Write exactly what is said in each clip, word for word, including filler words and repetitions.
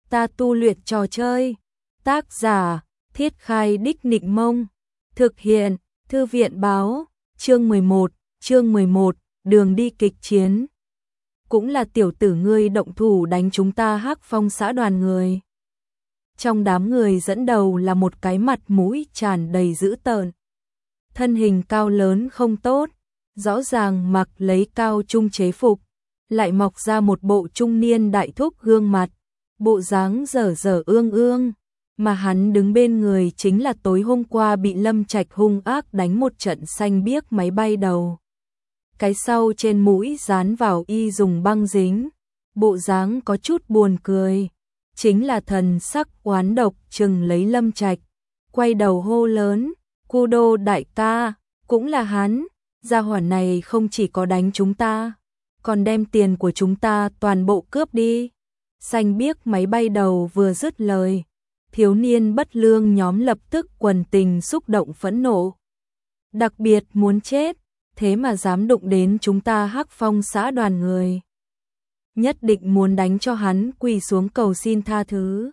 ta tu luyện trò chơi. Tác giả, Thiết Khai Đích Nịnh Mông. Thực hiện, Thư viện Báo. Chương mười một, chương mười một, đường đi kịch chiến. Cũng là tiểu tử ngươi động thủ đánh chúng ta Hắc Phong xã đoàn người. Trong đám người dẫn đầu là một cái mặt mũi tràn đầy dữ tợn. Thân hình cao lớn không tốt, rõ ràng mặc lấy cao trung chế phục, lại mọc ra một bộ trung niên đại thúc gương mặt, bộ dáng dở dở ương ương, mà hắn đứng bên người chính là tối hôm qua bị Lâm Trạch hung ác đánh một trận xanh biếc máy bay đầu. Cái sau trên mũi dán vào y dùng băng dính, bộ dáng có chút buồn cười, chính là thần sắc oán độc chừng lấy Lâm Trạch, quay đầu hô lớn, Kudo đại ca, cũng là hắn, gia hỏa này không chỉ có đánh chúng ta, còn đem tiền của chúng ta toàn bộ cướp đi. Xanh biếc máy bay đầu vừa dứt lời, thiếu niên bất lương nhóm lập tức quần tình xúc động phẫn nộ. Đặc biệt muốn chết, thế mà dám đụng đến chúng ta Hắc Phong xã đoàn người. Nhất định muốn đánh cho hắn quỳ xuống cầu xin tha thứ.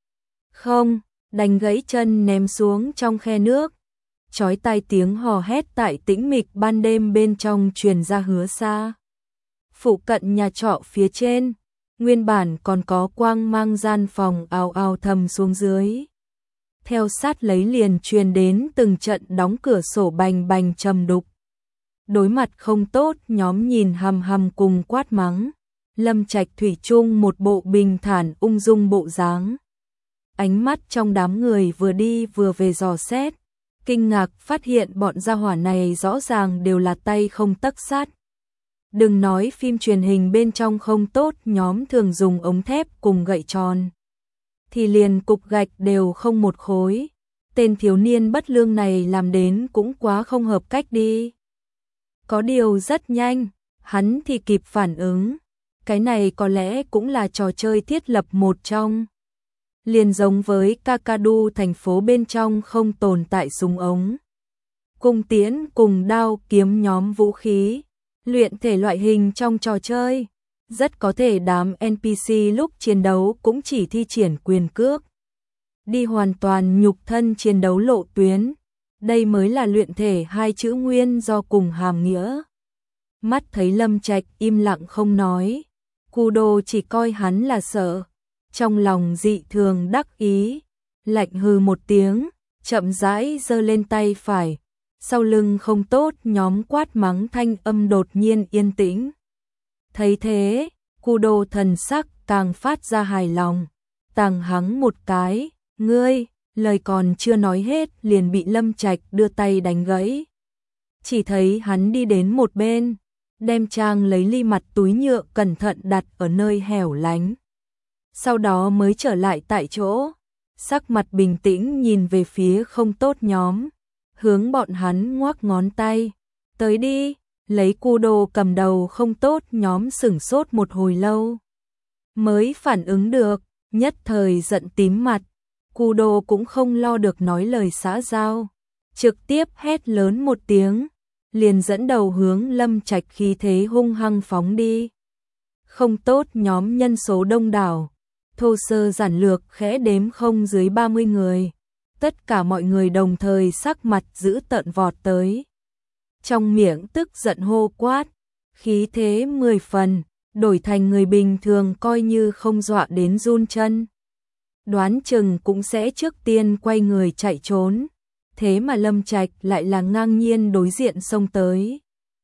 Không, đánh gãy chân ném xuống trong khe nước. Chói tai tiếng hò hét tại tĩnh mịch ban đêm bên trong truyền ra hứa xa. Phụ cận nhà trọ phía trên, nguyên bản còn có quang mang gian phòng ào ào thầm xuống dưới. Theo sát lấy liền truyền đến từng trận đóng cửa sổ bành bành trầm đục. Đối mặt không tốt nhóm nhìn hầm hầm cùng quát mắng. Lâm Trạch thủy chung một bộ bình thản ung dung bộ dáng. Ánh mắt trong đám người vừa đi vừa về dò xét, kinh ngạc phát hiện bọn gia hỏa này rõ ràng đều là tay không tấc sắt. Đừng nói phim truyền hình bên trong không tốt, nhóm thường dùng ống thép cùng gậy tròn, thì liền cục gạch đều không một khối. Tên thiếu niên bất lương này làm đến cũng quá không hợp cách đi. Có điều rất nhanh, hắn thì kịp phản ứng. Cái này có lẽ cũng là trò chơi thiết lập một trong. Liền giống với Kakadu thành phố bên trong không tồn tại súng ống, cung tiễn cùng đao kiếm nhóm vũ khí, luyện thể loại hình trong trò chơi. Rất có thể đám en pê xê lúc chiến đấu cũng chỉ thi triển quyền cước. Đi hoàn toàn nhục thân chiến đấu lộ tuyến. Đây mới là luyện thể hai chữ nguyên do cùng hàm nghĩa. Mắt thấy Lâm Trạch im lặng không nói. Kudo chỉ coi hắn là sợ, trong lòng dị thường đắc ý, lạnh hừ một tiếng, chậm rãi giơ lên tay phải, sau lưng không tốt nhóm quát mắng thanh âm đột nhiên yên tĩnh. Thấy thế, Kudo thần sắc càng phát ra hài lòng, tàng hắng một cái, ngươi, lời còn chưa nói hết liền bị Lâm Trạch đưa tay đánh gãy. Chỉ thấy hắn đi đến một bên, đem trang lấy ly mặt túi nhựa cẩn thận đặt ở nơi hẻo lánh. Sau đó mới trở lại tại chỗ, sắc mặt bình tĩnh nhìn về phía không tốt nhóm, hướng bọn hắn ngoắc ngón tay, tới đi, lấy Kudo cầm đầu không tốt nhóm sửng sốt một hồi lâu. Mới phản ứng được, nhất thời giận tím mặt, Kudo cũng không lo được nói lời xã giao, trực tiếp hét lớn một tiếng. Liền dẫn đầu hướng Lâm Trạch khí thế hung hăng phóng đi. Không tốt nhóm nhân số đông đảo, thô sơ giản lược khẽ đếm không dưới ba mươi người. Tất cả mọi người đồng thời sắc mặt giữ tợn vọt tới. Trong miệng tức giận hô quát, khí thế mười phần, đổi thành người bình thường coi như không dọa đến run chân. Đoán chừng cũng sẽ trước tiên quay người chạy trốn. Thế mà Lâm Trạch lại là ngang nhiên đối diện xông tới.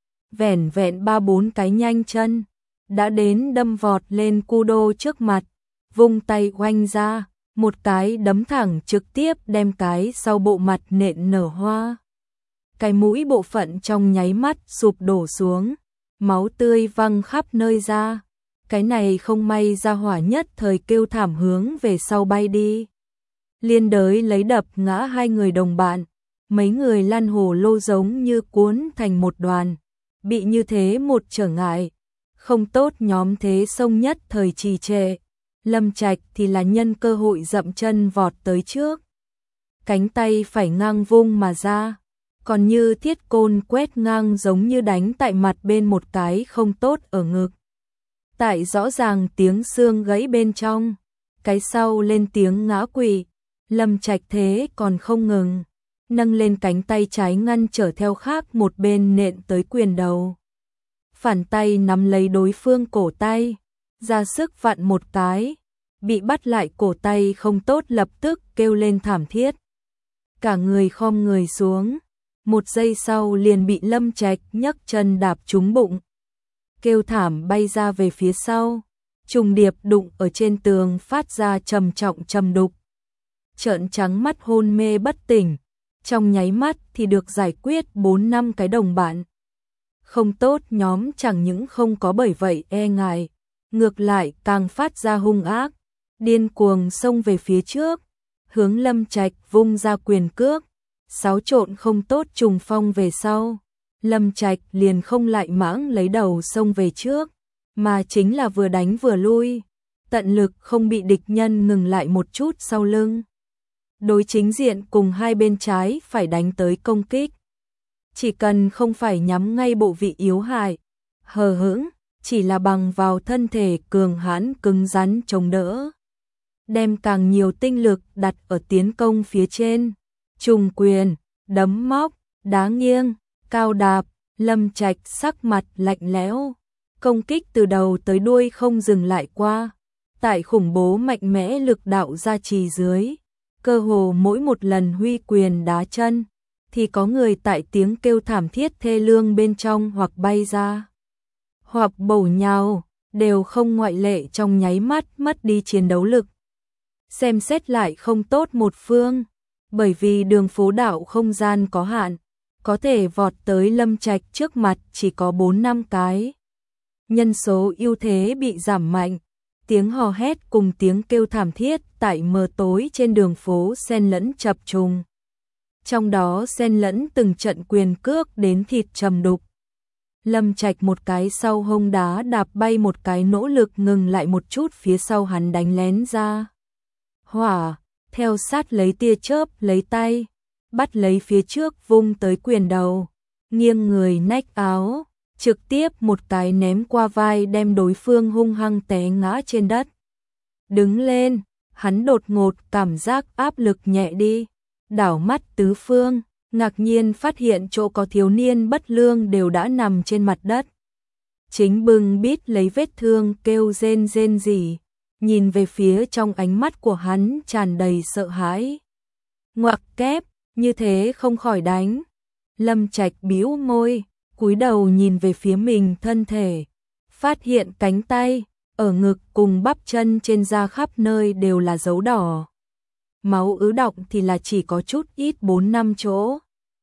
Vẻn vẹn ba bốn cái nhanh chân, đã đến đâm vọt lên Kudo trước mặt, vung tay oanh ra, một cái đấm thẳng trực tiếp đem cái sau bộ mặt nện nở hoa. Cái mũi bộ phận trong nháy mắt sụp đổ xuống, máu tươi văng khắp nơi ra. Cái này không may ra hỏa nhất thời kêu thảm hướng về sau bay đi. Liên đới lấy đập ngã hai người đồng bạn, mấy người lăn hồ lô giống như cuốn thành một đoàn, bị như thế một trở ngại, không tốt nhóm thế sông nhất thời trì trệ. Lâm Trạch thì là nhân cơ hội dậm chân vọt tới trước, cánh tay phải ngang vung mà ra, còn như thiết côn quét ngang giống như đánh tại mặt bên một cái không tốt ở ngực. Tại rõ ràng tiếng xương gãy bên trong, cái sau lên tiếng ngã quỵ. Lâm Trạch thế còn không ngừng, nâng lên cánh tay trái ngăn trở theo khác một bên nện tới quyền đầu. Phản tay nắm lấy đối phương cổ tay, ra sức vặn một cái, bị bắt lại cổ tay không tốt lập tức kêu lên thảm thiết. Cả người khom người xuống, một giây sau liền bị Lâm Trạch nhấc chân đạp trúng bụng. Kêu thảm bay ra về phía sau, trùng điệp đụng ở trên tường phát ra trầm trọng trầm đục. Trợn trắng mắt hôn mê bất tỉnh, trong nháy mắt thì được giải quyết bốn năm cái đồng bạn. Không tốt nhóm chẳng những không có bởi vậy e ngại, ngược lại càng phát ra hung ác, điên cuồng xông về phía trước, hướng Lâm Trạch vung ra quyền cước, xáo trộn không tốt trùng phong về sau. Lâm Trạch liền không lại mãng lấy đầu xông về trước, mà chính là vừa đánh vừa lui, tận lực không bị địch nhân ngừng lại một chút sau lưng. Đối chính diện cùng hai bên trái phải đánh tới công kích. Chỉ cần không phải nhắm ngay bộ vị yếu hại, hờ hững, chỉ là bằng vào thân thể cường hãn cứng rắn chống đỡ. Đem càng nhiều tinh lực đặt ở tiến công phía trên, trùng quyền, đấm móc, đá nghiêng, cao đạp, Lâm Trạch sắc mặt lạnh lẽo, công kích từ đầu tới đuôi không dừng lại qua. Tại khủng bố mạnh mẽ lực đạo gia trì dưới, cơ hồ mỗi một lần huy quyền đá chân, thì có người tại tiếng kêu thảm thiết thê lương bên trong hoặc bay ra, hoặc bổ nhào, đều không ngoại lệ trong nháy mắt mất đi chiến đấu lực. Xem xét lại không tốt một phương, bởi vì đường phố đạo không gian có hạn, có thể vọt tới Lâm Trạch trước mặt chỉ có bốn năm cái. Nhân số ưu thế bị giảm mạnh, tiếng hò hét cùng tiếng kêu thảm thiết tại mờ tối trên đường phố xen lẫn chập trùng. Trong đó xen lẫn từng trận quyền cước đến thịt trầm đục. Lâm Trạch một cái sau hông đá đạp bay một cái nỗ lực ngừng lại một chút phía sau hắn đánh lén ra. Hỏa, theo sát lấy tia chớp lấy tay, bắt lấy phía trước vung tới quyền đầu, nghiêng người nách áo, trực tiếp một cái ném qua vai đem đối phương hung hăng té ngã trên đất. Đứng lên, hắn đột ngột cảm giác áp lực nhẹ đi, đảo mắt tứ phương, ngạc nhiên phát hiện chỗ có thiếu niên bất lương đều đã nằm trên mặt đất. Chính bưng bít lấy vết thương kêu rên rên rỉ, nhìn về phía trong ánh mắt của hắn tràn đầy sợ hãi. Ngoặc kép, như thế không khỏi đánh. Lâm Trạch bĩu môi, cúi đầu nhìn về phía mình thân thể, phát hiện cánh tay, ở ngực cùng bắp chân trên da khắp nơi đều là dấu đỏ. Máu ứ đọng thì là chỉ có chút ít bốn năm chỗ.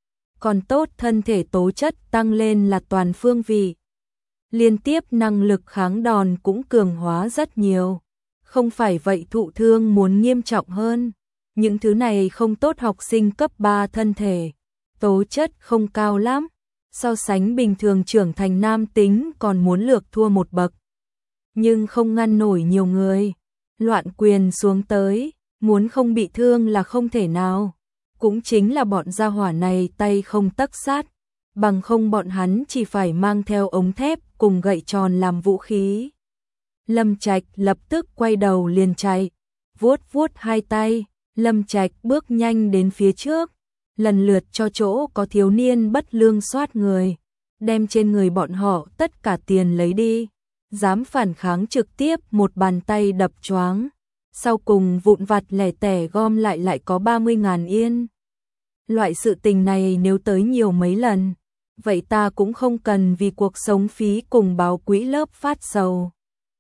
Còn tốt thân thể tố chất tăng lên là toàn phương vị. Liên tiếp năng lực kháng đòn cũng cường hóa rất nhiều. Không phải vậy thụ thương muốn nghiêm trọng hơn. Những thứ này không tốt, học sinh cấp ba thân thể, tố chất không cao lắm. So sánh bình thường trưởng thành nam tính còn muốn lược thua một bậc. Nhưng không ngăn nổi nhiều người. Loạn quyền xuống tới, muốn không bị thương là không thể nào. Cũng chính là bọn gia hỏa này tay không tấc sát, bằng không bọn hắn chỉ phải mang theo ống thép cùng gậy tròn làm vũ khí. Lâm Trạch lập tức quay đầu liền chạy, vuốt vuốt hai tay, Lâm Trạch bước nhanh đến phía trước, lần lượt cho chỗ có thiếu niên bất lương soát người, đem trên người bọn họ tất cả tiền lấy đi, dám phản kháng trực tiếp một bàn tay đập choáng. Sau cùng vụn vặt lẻ tẻ gom lại lại có ba mươi ngàn yên. Loại sự tình này nếu tới nhiều mấy lần, vậy ta cũng không cần vì cuộc sống phí cùng báo quỹ lớp phát sầu.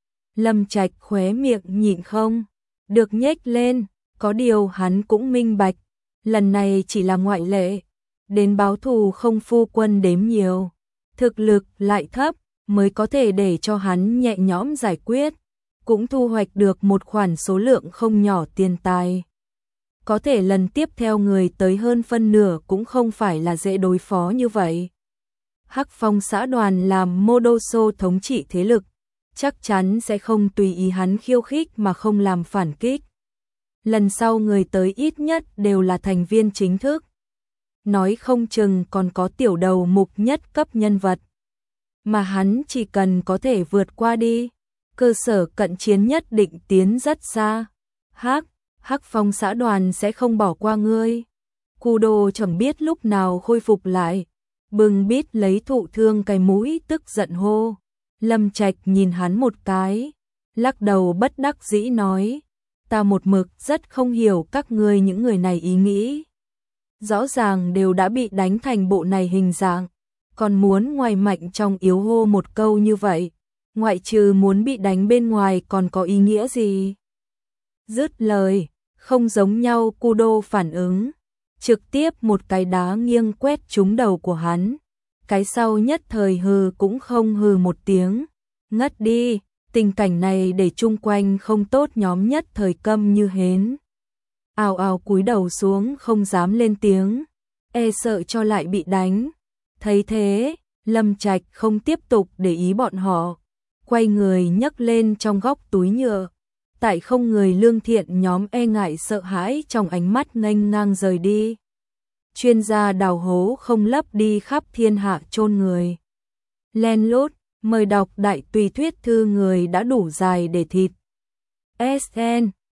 Lâm Trạch khóe miệng nhịn không được nhếch lên, có điều hắn cũng minh bạch, lần này chỉ là ngoại lệ, đến báo thù không phu quân đếm nhiều, thực lực lại thấp mới có thể để cho hắn nhẹ nhõm giải quyết, cũng thu hoạch được một khoản số lượng không nhỏ tiền tài. Có thể lần tiếp theo người tới hơn phân nửa cũng không phải là dễ đối phó như vậy. Hắc Phong xã đoàn làm Mô Đô Sô thống trị thế lực, chắc chắn sẽ không tùy ý hắn khiêu khích mà không làm phản kích. Lần sau người tới ít nhất đều là thành viên chính thức. Nói không chừng còn có tiểu đầu mục nhất cấp nhân vật. Mà hắn chỉ cần có thể vượt qua đi, cơ sở cận chiến nhất định tiến rất xa. Hắc, Hắc Phong xã đoàn sẽ không bỏ qua ngươi. Cu Đô chẳng biết lúc nào khôi phục lại, bưng bít lấy thụ thương cái mũi tức giận hô. Lâm Trạch nhìn hắn một cái, lắc đầu bất đắc dĩ nói, ta một mực rất không hiểu các ngươi những người này ý nghĩ. Rõ ràng đều đã bị đánh thành bộ này hình dạng, còn muốn ngoài mạnh trong yếu hô một câu như vậy, ngoại trừ muốn bị đánh bên ngoài còn có ý nghĩa gì? Dứt lời, không giống nhau. Cu Đô phản ứng, trực tiếp một cái đá nghiêng quét trúng đầu của hắn, cái sau nhất thời hừ cũng không hừ một tiếng, ngất đi. Tình cảnh này để chung quanh không tốt nhóm nhất thời câm như hến, ào ào cúi đầu xuống không dám lên tiếng, e sợ cho lại bị đánh. Thấy thế, Lâm Trạch không tiếp tục để ý bọn họ, quay người nhấc lên trong góc túi nhựa, tại không người lương thiện nhóm e ngại sợ hãi trong ánh mắt nghênh ngang rời đi. Chuyên gia đào hố không lấp đi khắp thiên hạ chôn người. Len lút, mời đọc đại tùy thuyết thư người đã đủ dài để thịt. ét en